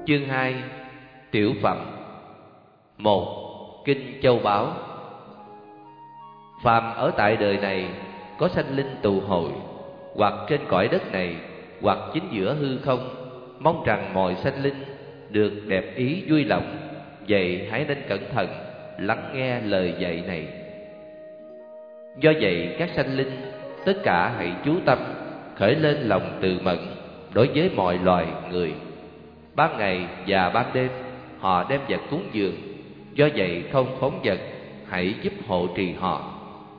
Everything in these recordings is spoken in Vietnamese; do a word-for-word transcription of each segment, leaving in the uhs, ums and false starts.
Chương hai. Tiểu phẩm. Một. Kinh Châu Báu. Phàm ở tại đời này có sanh linh tụ hội, hoặc trên cõi đất này, hoặc chính giữa hư không, mong rằng mọi sanh linh được đẹp ý vui lòng. Vậy hãy nên cẩn thận lắng nghe lời dạy này. Do vậy các sanh linh tất cả hãy chú tâm khởi lên lòng từ mẫn đối với mọi loài người. Ban ngày và ban đêm họ đem vật cúng dường, do vậy không phóng vật, hãy giúp hộ trì họ.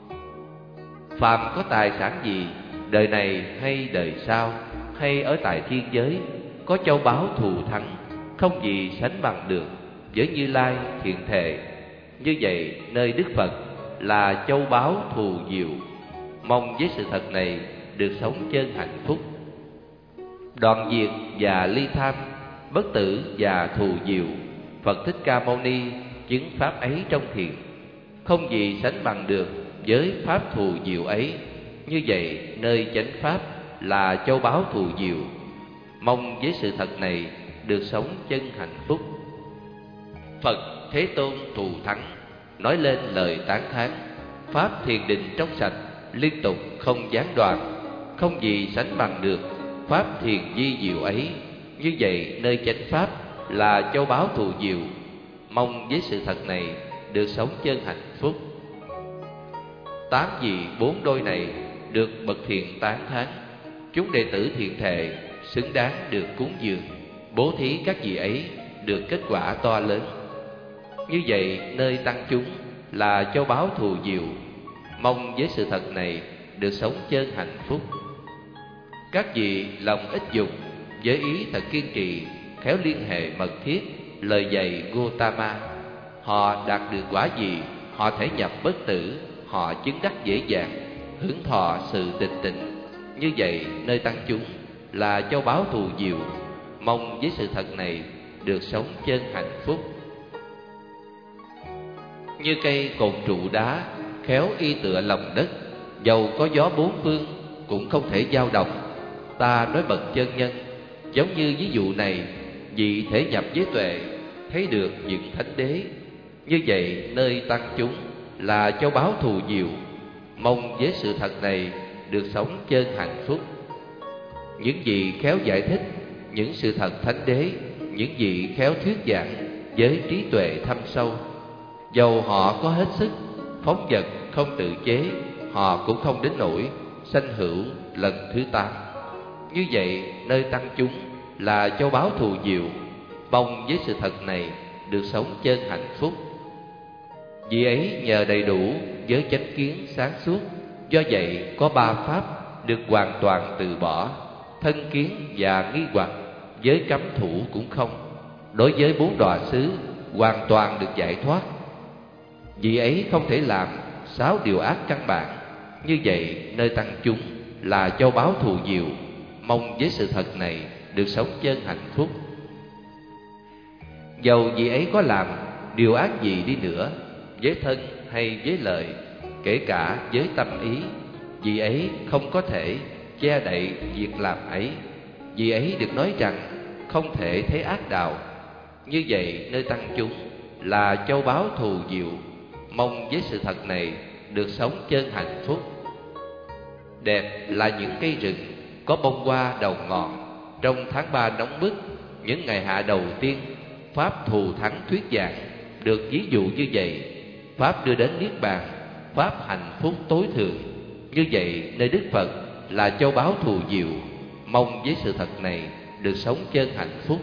Phàm có tài sản gì, đời này hay đời sau, hay ở tại thiên giới, có châu báu thù thắng, không gì sánh bằng được với Như Lai thiện thệ. Như vậy nơi Đức Phật là châu báu thù diệu, mong với sự thật này được sống chân hạnh phúc. Đoạn diệt và ly tham, bất tử và thù diệu, Phật Thích Ca Mâu Ni chứng pháp ấy trong thiền, không gì sánh bằng được với pháp thù diệu ấy. Như vậy nơi chánh pháp là châu báu thù diệu, mong với sự thật này được sống chân hạnh phúc. Phật Thế Tôn thù thắng nói lên lời tán thán, pháp thiền định trong sạch liên tục không gián đoạn, không gì sánh bằng được pháp thiền di diệu ấy. Như vậy nơi chánh pháp là châu báu thù diệu, mong với sự thật này được sống chân hạnh phúc. Tám vị bốn đôi này được bậc thiện tán thán, chúng đệ tử thiện thệ xứng đáng được cúng dường, bố thí các vị ấy được kết quả to lớn. Như vậy nơi tăng chúng là châu báu thù diệu, mong với sự thật này được sống chân hạnh phúc. Các vị lòng ít dục, với ý thật kiên trì, khéo liên hệ mật thiết lời dạy Gotama, họ đạt được quả gì, họ thể nhập bất tử, họ chứng đắc dễ dàng, hưởng thọ sự tịch tịnh. Như vậy nơi tăng chúng là châu báu thù diệu, mong với sự thật này được sống chân hạnh phúc. Như cây cột trụ đá, khéo y tựa lòng đất, dầu có gió bốn phương cũng không thể dao động. Ta nói bậc chân nhân, giống như ví dụ này, vị thể nhập với tuệ, thấy được những thánh đế. Như vậy nơi tăng chúng là châu báu thù diệu, mong với sự thật này được sống chân hạnh phúc. Những vị khéo giải thích những sự thật thánh đế, những vị khéo thuyết giảng với trí tuệ thâm sâu, dầu họ có hết sức phóng vật không tự chế, họ cũng không đến nỗi sanh hữu lần thứ tám. Như vậy nơi tăng chúng là châu báu thù diệu, mong với sự thật này được sống chân hạnh phúc. Vì ấy nhờ đầy đủ với chánh kiến sáng suốt, do vậy có ba pháp được hoàn toàn từ bỏ, thân kiến và nghi hoặc với cấm thủ cũng không. Đối với bốn đọa xứ hoàn toàn được giải thoát. Vì ấy không thể làm sáu điều ác căn bản. Như vậy nơi tăng chúng là châu báu thù diệu, mong với sự thật này được sống chân hạnh phúc. Dầu vị ấy có làm điều ác gì đi nữa, với thân hay với lợi, kể cả với tâm ý, vị ấy không có thể che đậy việc làm ấy. Vị ấy được nói rằng không thể thấy ác đạo. Như vậy nơi tăng chúng là châu báu thù diệu, mong với sự thật này được sống chân hạnh phúc. Đẹp là những cây rừng có bông hoa đầu ngọn, trong tháng ba nóng bức, những ngày hạ đầu tiên, pháp thù thắng thuyết giảng được ví dụ như vậy. Pháp đưa đến niết bàn, pháp hạnh phúc tối thượng. Như vậy nơi Đức Phật là châu báu thù diệu, mong với sự thật này được sống chân hạnh phúc.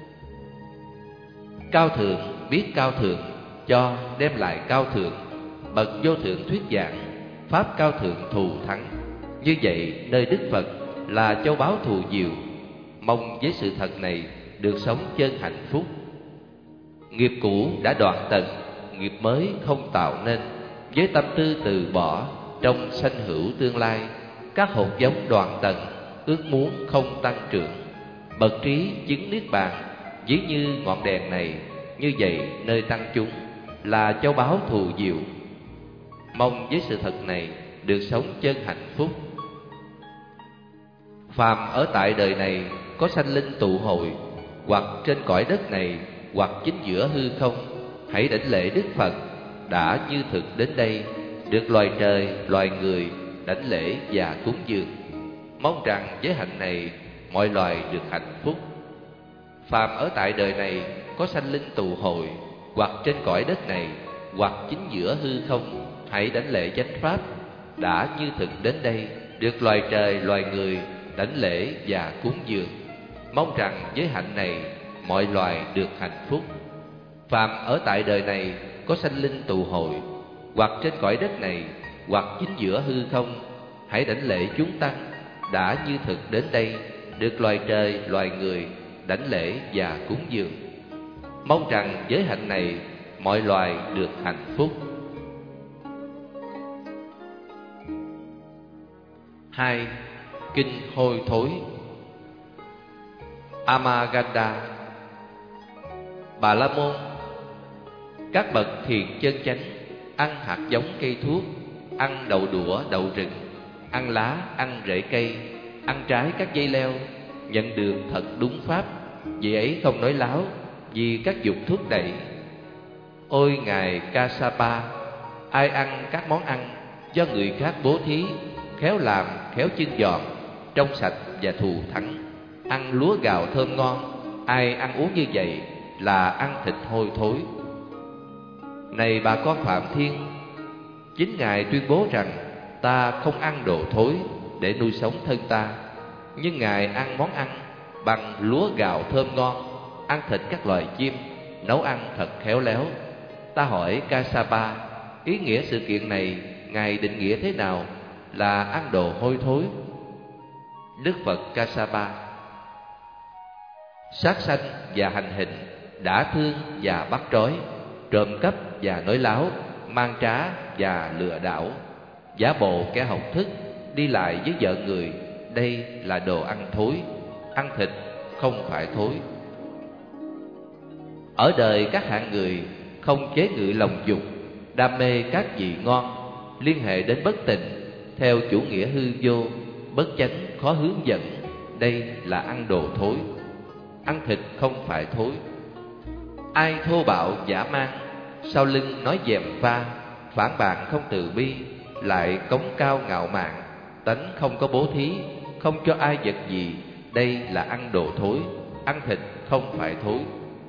Cao thượng biết cao thượng, cho đem lại cao thượng, bậc vô thượng thuyết giảng, pháp cao thượng thù thắng. Như vậy nơi Đức Phật là châu báu thù diệu, mong với sự thật này được sống chân hạnh phúc. Nghiệp cũ đã đoạn tận, nghiệp mới không tạo nên, với tâm tư từ bỏ trong sanh hữu tương lai. Các hột giống đoạn tận, ước muốn không tăng trưởng, bậc trí chứng niết bàn, ví như ngọn đèn này. Như vậy nơi tăng chúng là châu báu thù diệu, mong với sự thật này được sống chân hạnh phúc. Phàm ở tại đời này có sanh linh tụ hội, hoặc trên cõi đất này, hoặc chính giữa hư không, hãy đảnh lễ Đức Phật đã như thực đến đây, được loài trời, loài người đảnh lễ và cúng dường. Mong rằng với hạnh này mọi loài được hạnh phúc. Phàm ở tại đời này có sanh linh tụ hội, hoặc trên cõi đất này, hoặc chính giữa hư không, hãy đảnh lễ chánh pháp đã như thực đến đây, được loài trời, loài người đảnh lễ và cúng dường. Mong rằng với hạnh này mọi loài được hạnh phúc. Phàm ở tại đời này có sanh linh tụ hội, hoặc trên cõi đất này, hoặc chính giữa hư không, hãy đảnh lễ chúng tăng đã như thực đến đây, được loài trời, loài người đảnh lễ và cúng dường. Mong rằng với hạnh này mọi loài được hạnh phúc. Hai. Kinh hôi thối. Amaganda. Bà La Môn, các bậc thiền chân chánh ăn hạt giống cây thuốc, ăn đậu đũa đậu rừng, ăn lá, ăn rễ cây, ăn trái các dây leo, nhận được thật đúng pháp, vì ấy không nói láo, vì các dục thúc đẩy. Ôi ngài Kassapa, ai ăn các món ăn do người khác bố thí, khéo làm, khéo chưng giòn, trong sạch và thù thắng, ăn lúa gạo thơm ngon, ai ăn uống như vậy là ăn thịt hôi thối. Này bà con Phạm Thiên, chính ngài tuyên bố rằng ta không ăn đồ thối để nuôi sống thân ta, nhưng ngài ăn món ăn bằng lúa gạo thơm ngon, ăn thịt các loài chim, nấu ăn thật khéo léo. Ta hỏi Kassapa, ý nghĩa sự kiện này ngài định nghĩa thế nào là ăn đồ hôi thối? Đức Phật Kassapa: sát sanh và hành hình, đã thương và bắt trói, trộm cắp và nói láo, mang trá và lừa đảo, giả bộ kẻ học thức, đi lại với vợ người, đây là đồ ăn thối. Ăn thịt không phải thối. Ở đời các hạng người không chế ngự lòng dục, đam mê các vị ngon, liên hệ đến bất tịnh, theo chủ nghĩa hư vô, bất chánh, khó hướng dẫn, đây là ăn đồ thối. Ăn thịt không phải thối. Ai thô bạo dã man, sau lưng nói dèm pha, phản bạn không từ bi, lại cống cao ngạo mạn, tánh không có bố thí, không cho ai vật gì, đây là ăn đồ thối. Ăn thịt không phải thối.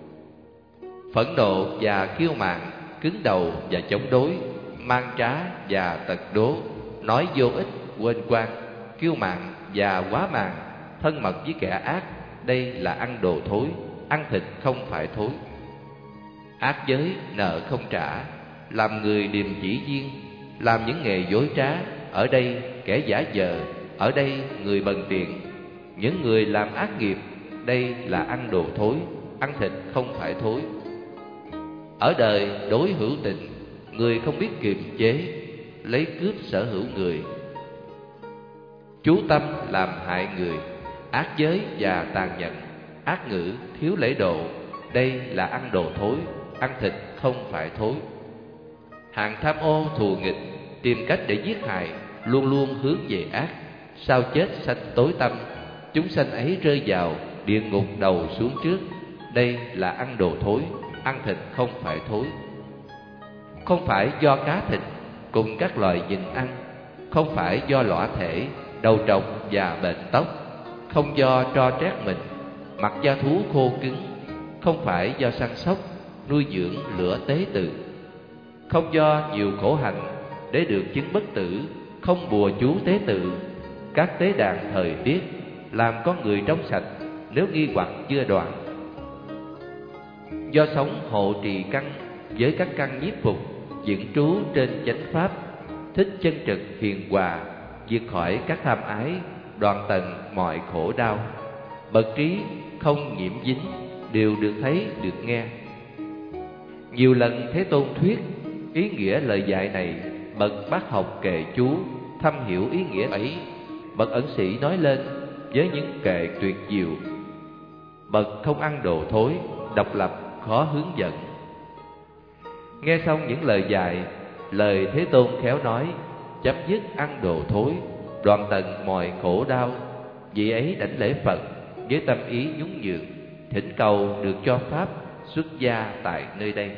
Phẫn nộ và kiêu mạn, cứng đầu và chống đối, mang trá và tật đố, nói vô ích, quên quan, kiêu mạn và quá màng, thân mật với kẻ ác, đây là ăn đồ thối. Ăn thịt không phải thối. Ác giới, nợ không trả, làm người điềm chỉ duyên, làm những nghề dối trá, ở đây kẻ giả vờ, ở đây người bần tiện, những người làm ác nghiệp, đây là ăn đồ thối. Ăn thịt không phải thối. Ở đời đối hữu tình, người không biết kiềm chế, lấy cướp sở hữu người, chú tâm làm hại người, ác giới và tàn nhẫn, ác ngữ, thiếu lễ độ, đây là ăn đồ thối. Ăn thịt không phải thối. Hạng tham ô thù nghịch, tìm cách để giết hại, luôn luôn hướng về ác, sau chết sanh tối tăm, chúng sanh ấy rơi vào địa ngục đầu xuống trước, đây là ăn đồ thối. Ăn thịt không phải thối. Không phải do cá thịt cùng các loài nhịn ăn, không phải do lõa thể, đầu trọc và bệnh tóc, không do tro trét mình, mặc da thú khô cứng, không phải do săn sóc, nuôi dưỡng lửa tế tự, không do nhiều khổ hạnh để được chứng bất tử, không bùa chú tế tự, các tế đàn thời tiết, làm con người trong sạch nếu nghi hoặc chưa đoạn. Do sống hộ trì căn với các căn nhiếp phục, vững trú trên chánh pháp, thích chân trực hiền hòa, vượt khỏi các tham ái, đoạn tận mọi khổ đau. Bậc trí không nhiễm dính, đều được thấy được nghe. Nhiều lần Thế Tôn thuyết ý nghĩa lời dạy này, bậc bác học kệ chú thâm hiểu ý nghĩa ấy, bậc ẩn sĩ nói lên với những kệ tuyệt diệu. Bậc không ăn đồ thối, độc lập, khó hướng dẫn. Nghe xong những lời dạy, lời Thế Tôn khéo nói, chấm dứt ăn đồ thối, đoạn tận mọi khổ đau, vị ấy đảnh lễ Phật với tâm ý nhún nhường, thỉnh cầu được cho pháp xuất gia tại nơi đây.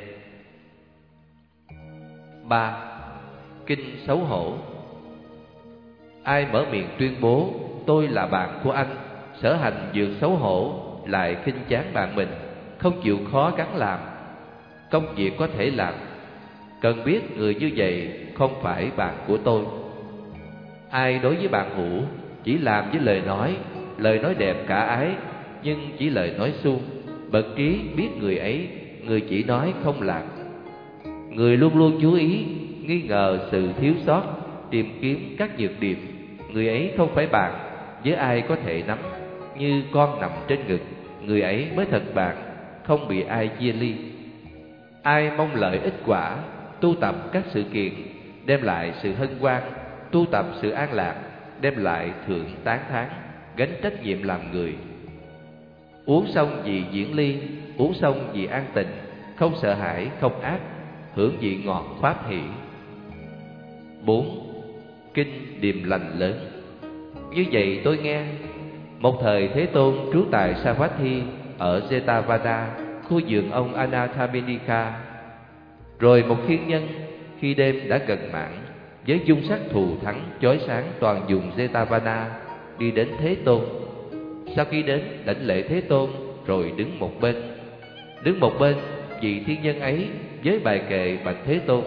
Ba. Kinh xấu hổ. Ai mở miệng tuyên bố tôi là bạn của anh, sở hành dược xấu hổ, lại khinh chán bạn mình, không chịu khó gắng làm, công việc có thể làm, cần biết người như vậy không phải bạn của tôi. Ai đối với bạn hữu chỉ làm với lời nói, lời nói đẹp cả ái, nhưng chỉ lời nói suông, bậc trí biết người ấy, người chỉ nói không làm. Người luôn luôn chú ý, nghi ngờ sự thiếu sót, tìm kiếm các nhược điểm, người ấy không phải bạn, với ai có thể nắm, như con nằm trên ngực, người ấy mới thật bạn, không bị ai chia ly. Ai mong lợi ích quả, tu tập các sự kiện, đem lại sự hân hoan, tu tập sự an lạc, đem lại thượng tán thán, gánh trách nhiệm làm người. Uống xong vì diễn ly, uống xong vì an tịnh, không sợ hãi, không ác, hưởng vị ngọt pháp hỷ. Bốn. Kinh điềm lành lớn. Như vậy tôi nghe, một thời Thế Tôn trú tại Savatthi ở Jetavada, khu vườn ông Anathapindika. Rồi một thiên nhân khi đêm đã gần mãn, với dung sắc thù thắng chói sáng toàn vùng Jetavada, đi đến Thế Tôn. Sau khi đến đảnh lễ Thế Tôn, rồi đứng một bên. Đứng một bên, vị thiên nhân ấy với bài kệ bạch Thế Tôn.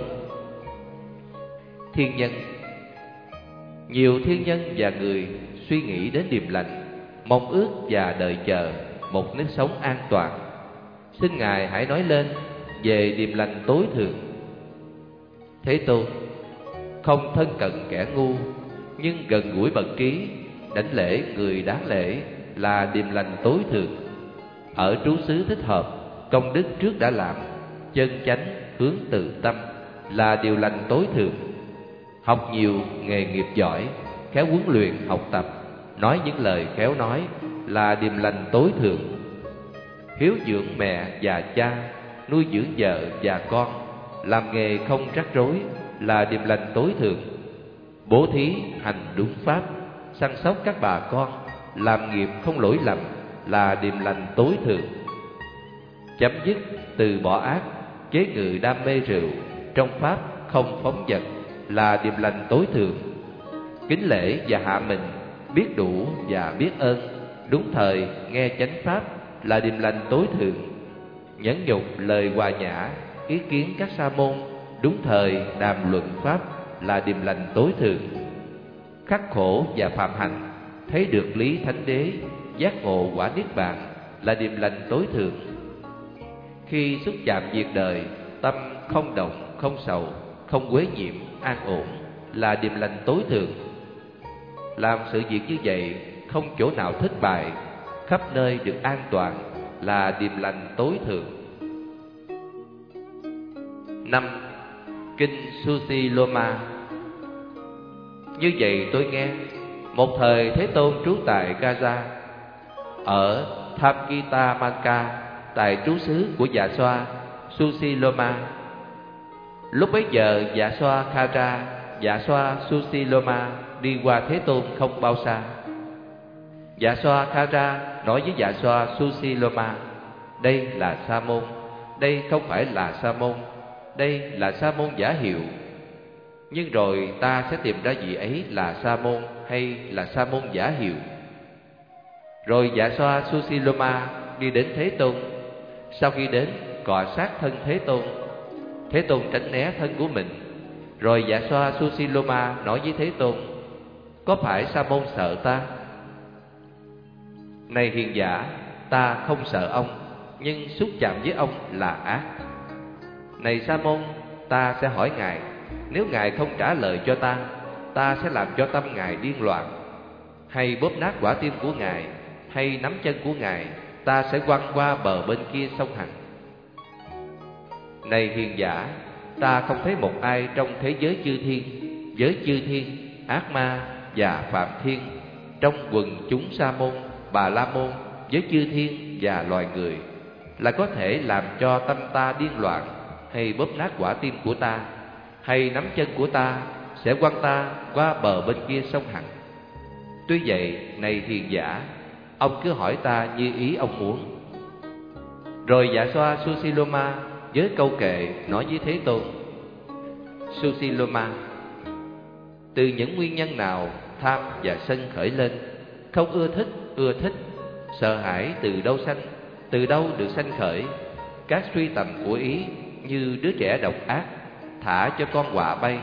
Thiên nhân. Nhiều thiên nhân và người suy nghĩ đến điềm lành, mong ước và đợi chờ một nếp sống an toàn. Xin Ngài hãy nói lên về điềm lành tối thượng. Thế Tôn. Không thân cận kẻ ngu, nhưng gần gũi bậc trí, đảnh lễ người đáng lễ là điềm lành tối thượng. Ở trú xứ thích hợp, công đức trước đã làm, chân chánh hướng từ tâm là điều lành tối thượng. Học nhiều nghề nghiệp giỏi, khéo huấn luyện học tập, nói những lời khéo nói là điềm lành tối thượng. Hiếu dưỡng mẹ và cha, nuôi dưỡng vợ và con, làm nghề không rắc rối là điềm lành tối thượng. Bố thí hành đúng pháp, săn sóc các bà con, làm nghiệp không lỗi lầm là điềm lành tối thượng. Chấm dứt từ bỏ ác, chế ngự đam mê rượu, trong pháp không phóng dật là điềm lành tối thượng. Kính lễ và hạ mình, biết đủ và biết ơn, đúng thời nghe chánh pháp là điềm lành tối thượng. Nhẫn nhục lời hòa nhã, ý kiến các sa môn, đúng thời đàm luận pháp là điềm lành tối thượng. Khắc khổ và phạm hành, thấy được lý thánh đế, giác ngộ quả niết bàn là điềm lành tối thượng. Khi xúc chạm việc đời, tâm không động, không sầu, không quế nhiễm, an ổn là điềm lành tối thượng. Làm sự việc như vậy không chỗ nào thất bại, khắp nơi được an toàn là điềm lành tối thượng. Năm. Kinh Susiloma. Như vậy tôi nghe, một thời Thế Tôn trú tại Gaza, ở Tham-kita-manka, tại trú xứ của Dạ Xoa Susiloma. Lúc bấy giờ Dạ Xoa Khara, Dạ Xoa Susiloma đi qua Thế Tôn không bao xa. Dạ Xoa Khara nói với Dạ Xoa Susiloma: đây là Sa môn, đây không phải là Sa môn, đây là Sa môn giả hiệu. Nhưng rồi ta sẽ tìm ra vị ấy là Sa môn hay là Sa môn giả hiệu. Rồi Dạ Xoa Susiloma đi đến Thế Tôn. Sau khi đến, cọ sát thân Thế Tôn. Thế Tôn tránh né thân của mình. Rồi Dạ Xoa Susiloma nói với Thế Tôn: có phải Sa môn sợ ta? Này hiền giả, ta không sợ ông, nhưng xúc chạm với ông là ác. Này Sa môn, ta sẽ hỏi Ngài, nếu Ngài không trả lời cho ta, ta sẽ làm cho tâm Ngài điên loạn. Hay bóp nát quả tim của Ngài, hay nắm chân của Ngài, ta sẽ quăng qua bờ bên kia sông Hằng. Này hiền giả, ta không thấy một ai trong thế giới chư thiên, giới chư thiên, ác ma và phạm thiên, trong quần chúng Sa môn, Bà La môn, giới chư thiên và loài người, là có thể làm cho tâm ta điên loạn, hay bóp nát quả tim của ta, hay nắm chân của ta, sẽ quăng ta qua bờ bên kia sông Hằng. Tuy vậy, này hiền giả, ông cứ hỏi ta như ý ông muốn. Rồi Dạ Xoa Susiloma với câu kệ nói với Thế Tôn: Susiloma, từ những nguyên nhân nào tham và sân khởi lên? Không ưa thích, ưa thích, sợ hãi từ đâu sanh? Từ đâu được sanh khởi? Các suy tầm của ý như đứa trẻ độc ác, thả cho con quạ bay.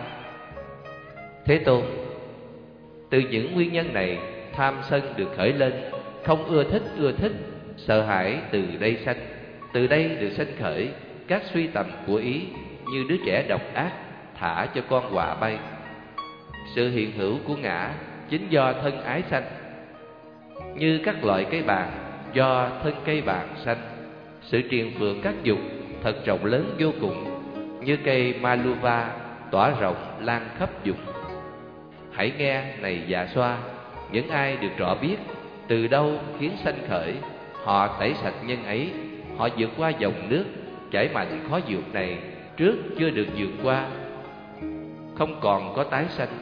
Thế Tôn, từ những nguyên nhân này tham sân được khởi lên, không ưa thích, ưa thích, sợ hãi từ đây sanh. Từ đây được sanh khởi các suy tầm của ý như đứa trẻ độc ác, thả cho con quạ bay. Sự hiện hữu của ngã chính do thân ái sanh, như các loại cây bàn do thân cây bàn sanh. Sự triền phượng các dục thật rộng lớn vô cùng, như cây Maluva tỏa rộng lan khắp dục. Hãy nghe này Dạ Xoa, những ai được rõ biết từ đâu khiến sanh khởi, họ tẩy sạch nhân ấy, họ vượt qua dòng nước chảy mạnh khó vượt này, trước chưa được vượt qua, không còn có tái sanh.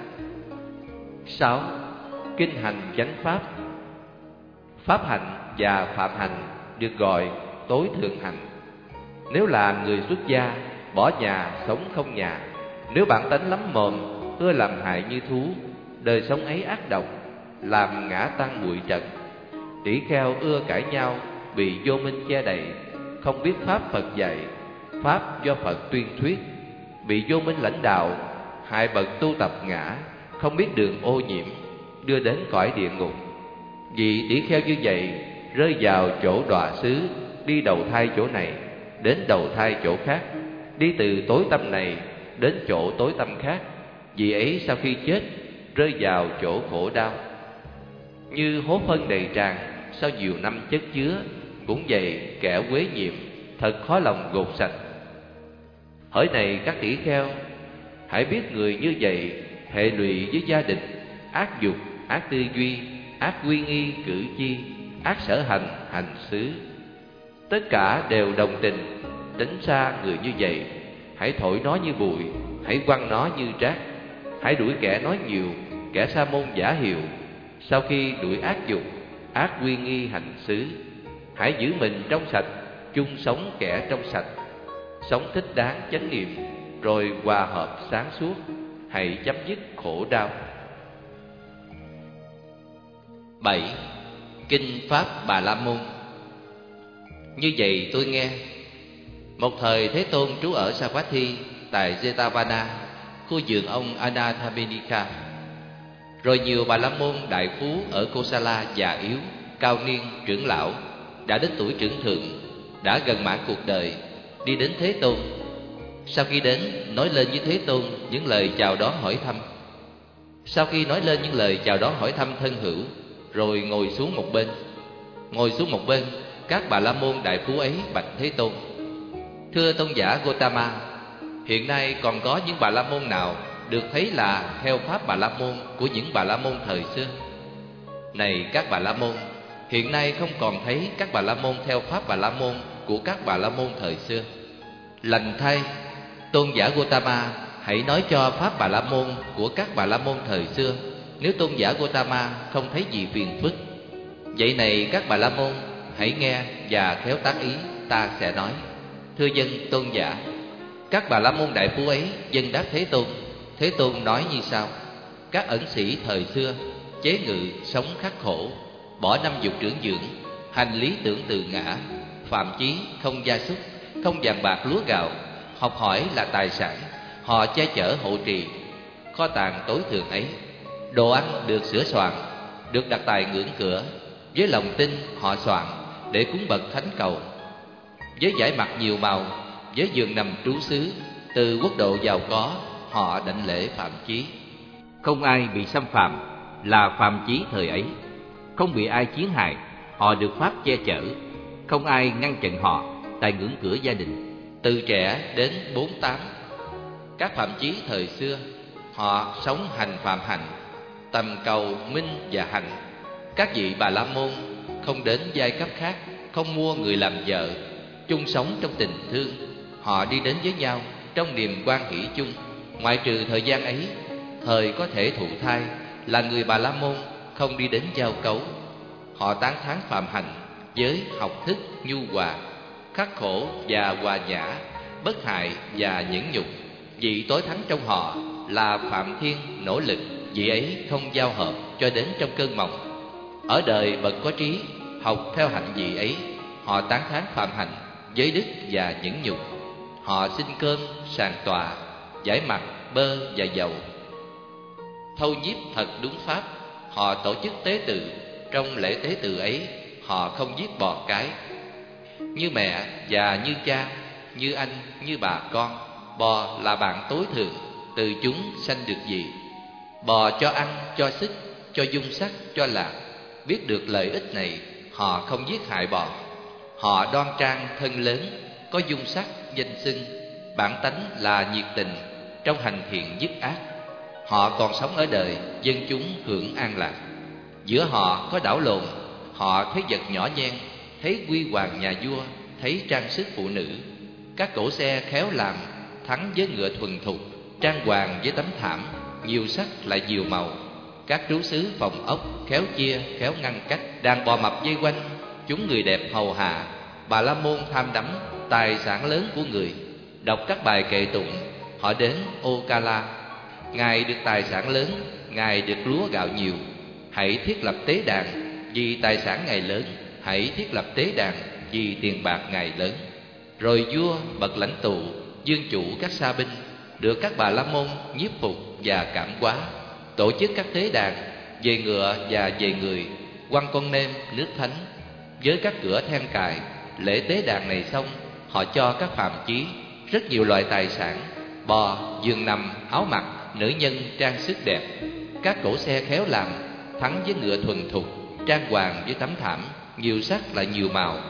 Sáu. Kinh hành chánh pháp. Pháp hạnh và phạm hạnh được gọi tối thượng hạnh. Nếu là người xuất gia, bỏ nhà sống không nhà, nếu bản tánh lắm mồm, ưa làm hại như thú, đời sống ấy ác độc, làm ngã tăng bụi trần. Tỷ kheo ưa cãi nhau, bị vô minh che đậy, không biết pháp Phật dạy, pháp do Phật tuyên thuyết, bị vô minh lãnh đạo, hại bậc tu tập ngã, không biết đường ô nhiễm, đưa đến cõi địa ngục. Vì tỷ kheo như vậy rơi vào chỗ đọa xứ, đi đầu thai chỗ này đến đầu thai chỗ khác, đi từ tối tâm này đến chỗ tối tâm khác. Vì ấy sau khi chết rơi vào chỗ khổ đau. Như hố phân đầy tràn sau nhiều năm chất chứa, cũng vậy kẻ quế nhiễm, thật khó lòng gột sạch. Hỡi này các tỷ kheo, hãy biết người như vậy hệ lụy với gia đình, ác dục, ác tư duy, ác quy nghi cử chi, ác sở hành hành xứ, tất cả đều đồng tình. Tránh xa người như vậy, hãy thổi nó như bụi, hãy quăng nó như rác. Hãy đuổi kẻ nói nhiều, kẻ sa môn giả hiệu. Sau khi đuổi ác dục, ác quy nghi hành xứ, hãy giữ mình trong sạch, chung sống kẻ trong sạch, sống thích đáng chánh niệm, rồi hòa hợp sáng suốt, hãy chấm dứt khổ đau. Bảy. Kinh Pháp Bà La Môn. Như vậy tôi nghe, một thời Thế Tôn trú ở Savatthi tại Jetavana, khu vườn ông Anathapindika. Rồi nhiều Bà La Môn đại phú ở Kosala già yếu, cao niên, trưởng lão, đã đến tuổi trưởng thượng, đã gần mãn cuộc đời, đi đến Thế Tôn. Sau khi đến, nói lên với Thế Tôn những lời chào đón hỏi thăm. Sau khi nói lên những lời chào đón hỏi thăm thân hữu, rồi ngồi xuống một bên. Ngồi xuống một bên, các Bà La Môn đại phú ấy bạch Thế Tôn: Thưa Tôn giả Gotama, hiện nay còn có những Bà La Môn nào được thấy là theo pháp Bà La Môn của những Bà La Môn thời xưa? Này các Bà La Môn, hiện nay không còn thấy các Bà La Môn theo pháp Bà La Môn của các Bà La Môn thời xưa. Lành thay, Tôn giả Gotama, hãy nói cho pháp Bà La Môn của các Bà La Môn thời xưa, nếu Tôn giả Gotama không thấy gì phiền phức. Vậy này các Bà La Môn, hãy nghe và khéo tác ý, ta sẽ nói. Thưa dân Tôn giả. Các Bà La Môn đại phú ấy dân đáp Thế Tôn. Thế Tôn nói như sau: các ẩn sĩ thời xưa chế ngự sống khắc khổ, bỏ năm dục trưởng dưỡng, hành lý tưởng từ ngã, phạm chí không gia súc, không vàng bạc lúa gạo, học hỏi là tài sản, họ che chở hộ trì kho tàng tối thượng ấy. Đồ ăn được sửa soạn, được đặt tại ngưỡng cửa, với lòng tin họ soạn để cúng bậc thánh cầu. Với vải mặc nhiều màu, với giường nằm trú xứ, từ quốc độ giàu có họ đảnh lễ phạm chí. Không ai bị xâm phạm là phạm chí thời ấy, không bị ai chiến hại, họ được pháp che chở, không ai ngăn chặn họ tại ngưỡng cửa gia đình. Từ trẻ đến bốn tám, các phạm chí thời xưa họ sống hành phạm hạnh, tầm cầu minh và hạnh. Các vị Bà La Môn không đến giai cấp khác, không mua người làm vợ, chung sống trong tình thương. Họ đi đến với nhau trong niềm hoan hỷ chung. Ngoại trừ thời gian ấy, thời có thể thụ thai, là người Bà La Môn không đi đến giao cấu. Họ tán thán phạm hạnh với học thức nhu hòa. khắc khổ và hòa nhã, bất hại và nhẫn nhục. Vị tối thắng trong họ là Phạm Thiên nỗ lực, vị ấy không giao hợp cho đến trong cơn mộng. Ở đời bậc có trí, học theo hạnh vị ấy, họ tán thán phạm hạnh, giới đức và nhẫn nhục. Họ xin cơm, sàng tọa, giải mặt, bơ và dầu. Thâu nhiếp thật đúng pháp, họ tổ chức tế tự. Trong lễ tế tự ấy, họ không giết bò cái. Như mẹ và như cha, như anh, như bà con, bò là bạn tối thượng, từ chúng sanh được gì. Bò cho ăn, cho sức, cho dung sắc, cho lạc. Biết được lợi ích này, họ không giết hại bò. Họ đoan trang thân lớn, có dung sắc, danh xưng, bản tánh là nhiệt tình, trong hành thiện dứt ác. Họ còn sống ở đời, dân chúng hưởng an lạc. Giữa họ có đảo lộn, họ thấy vật nhỏ nhen, thấy quy hoàng nhà vua, thấy trang sức phụ nữ. Các cỗ xe khéo làm, thắng với ngựa thuần thục, trang hoàng với tấm thảm, nhiều sắc lại nhiều màu. Các trú xứ phòng ốc, khéo chia, khéo ngăn cách, đàn bò mập dây quanh, chúng người đẹp hầu hạ. Bà la môn tham đắm tài sản lớn của người, đọc các bài kệ tụng. Họ đến Okala, ngài được tài sản lớn, ngài được lúa gạo nhiều. Hãy thiết lập tế đàn, vì tài sản ngài lớn. Hãy thiết lập tế đàn, vì tiền bạc ngài lớn. Rồi vua, bậc lãnh tụ, dương chủ các sa binh, được các bà la môn nhiếp phục và cảm hóa, tổ chức các tế đàn về ngựa và về người, quăng con nêm, nước thánh. Với các cửa then cài, lễ tế đàn này xong, họ cho các phàm chí rất nhiều loại tài sản: bò, giường nằm, áo mặc, nữ nhân trang sức đẹp. Các cỗ xe khéo làm, thắng với ngựa thuần thục, trang hoàng với tấm thảm, nhiều sắc lại nhiều màu.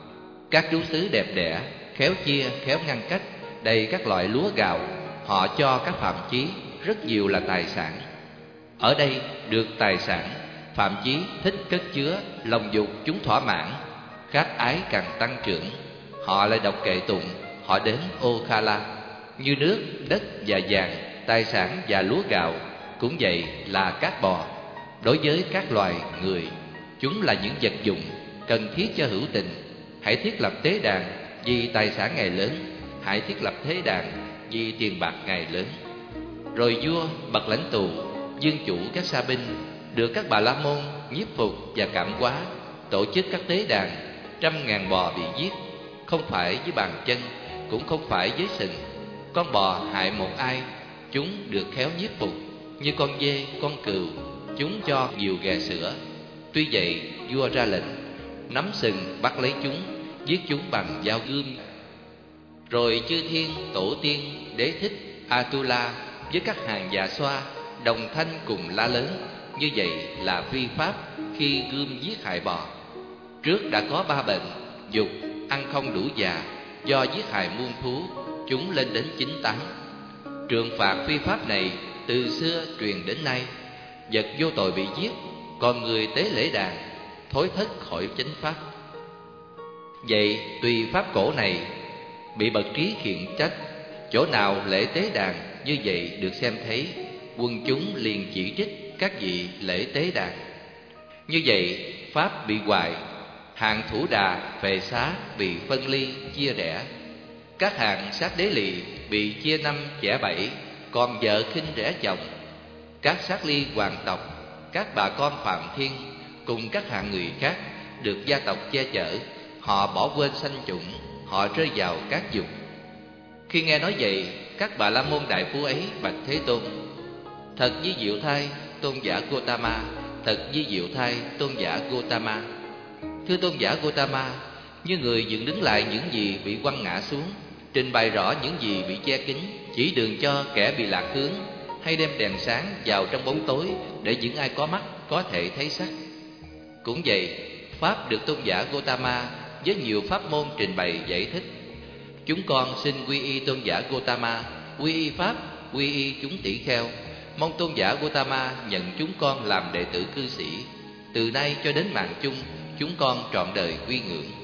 Các trú xứ đẹp đẽ, khéo chia, khéo ngăn cách, đầy các loại lúa gạo. Họ cho các phạm chí rất nhiều là tài sản. Ở đây được tài sản, phạm chí thích cất chứa, lòng dục chúng thỏa mãn, khát ái càng tăng trưởng. Họ lại đọc kệ tụng, họ đến Okala. Như nước, đất và vàng, tài sản và lúa gạo, cũng vậy là các bò. Đối với các loài người, chúng là những vật dụng cần thiết cho hữu tình. Hãy thiết lập tế đàn, vì tài sản ngài lớn. Hãy thiết lập thế đàn, vì tiền bạc ngài lớn. Rồi vua, bậc lãnh tụ, dương chủ các sa binh, được các bà la môn nhiếp phục và cảm hóa, tổ chức các tế đàn. Trăm ngàn bò bị giết, không phải với bàn chân, cũng không phải với sừng. Con bò hại một ai, chúng được khéo nhiếp phục. Như con dê, con cừu, chúng cho nhiều ghè sữa. Tuy vậy, vua ra lệnh nắm sừng bắt lấy chúng, giết chúng bằng dao gươm. Rồi chư thiên, tổ tiên, đế thích, Atula với các hàng già xoa đồng thanh cùng la lớn: như vậy là phi pháp khi gươm giết hại bò. Trước đã có ba bệnh: dục, ăn không đủ già, do giết hại muôn thú, chúng lên đến chín tám. Trừng phạt phi pháp này từ xưa truyền đến nay. Vật vô tội bị giết, còn người tế lễ đàn thối thất khỏi chánh pháp. Vậy tùy pháp cổ này bị bậc trí khiển trách, chỗ nào lễ tế đàn như vậy được xem thấy, quân chúng liền chỉ trích các vị lễ tế đàn. Như vậy pháp bị hoại, hạng thủ đà phệ xá bị phân ly chia rẽ. Các hạng sát đế lì bị chia năm chẻ bảy, còn vợ khinh rẻ chồng. Các sát ly hoàng tộc, các bà con phạm thiên cùng các hạng người khác được gia tộc che chở, họ bỏ quên sanh chủng, họ rơi vào các dục. Khi nghe nói vậy, các bà la môn đại phú ấy bạch Thế Tôn: thật di diệu thay tôn giả Gotama, thật di diệu thay tôn giả Gotama. Thưa tôn giả Gotama, như người dựng đứng lại những gì bị quăng ngã xuống, trình bày rõ những gì bị che kín, chỉ đường cho kẻ bị lạc hướng, hay đem đèn sáng vào trong bóng tối để những ai có mắt có thể thấy sắc. Cũng vậy, pháp được tôn giả Gotama với nhiều pháp môn trình bày giải thích. Chúng con xin quy y tôn giả Gotama, quy y pháp, quy y chúng tỷ kheo. Mong tôn giả Gotama nhận chúng con làm đệ tử cư sĩ. Từ nay cho đến mạng chung, chúng con trọn đời quy ngưỡng.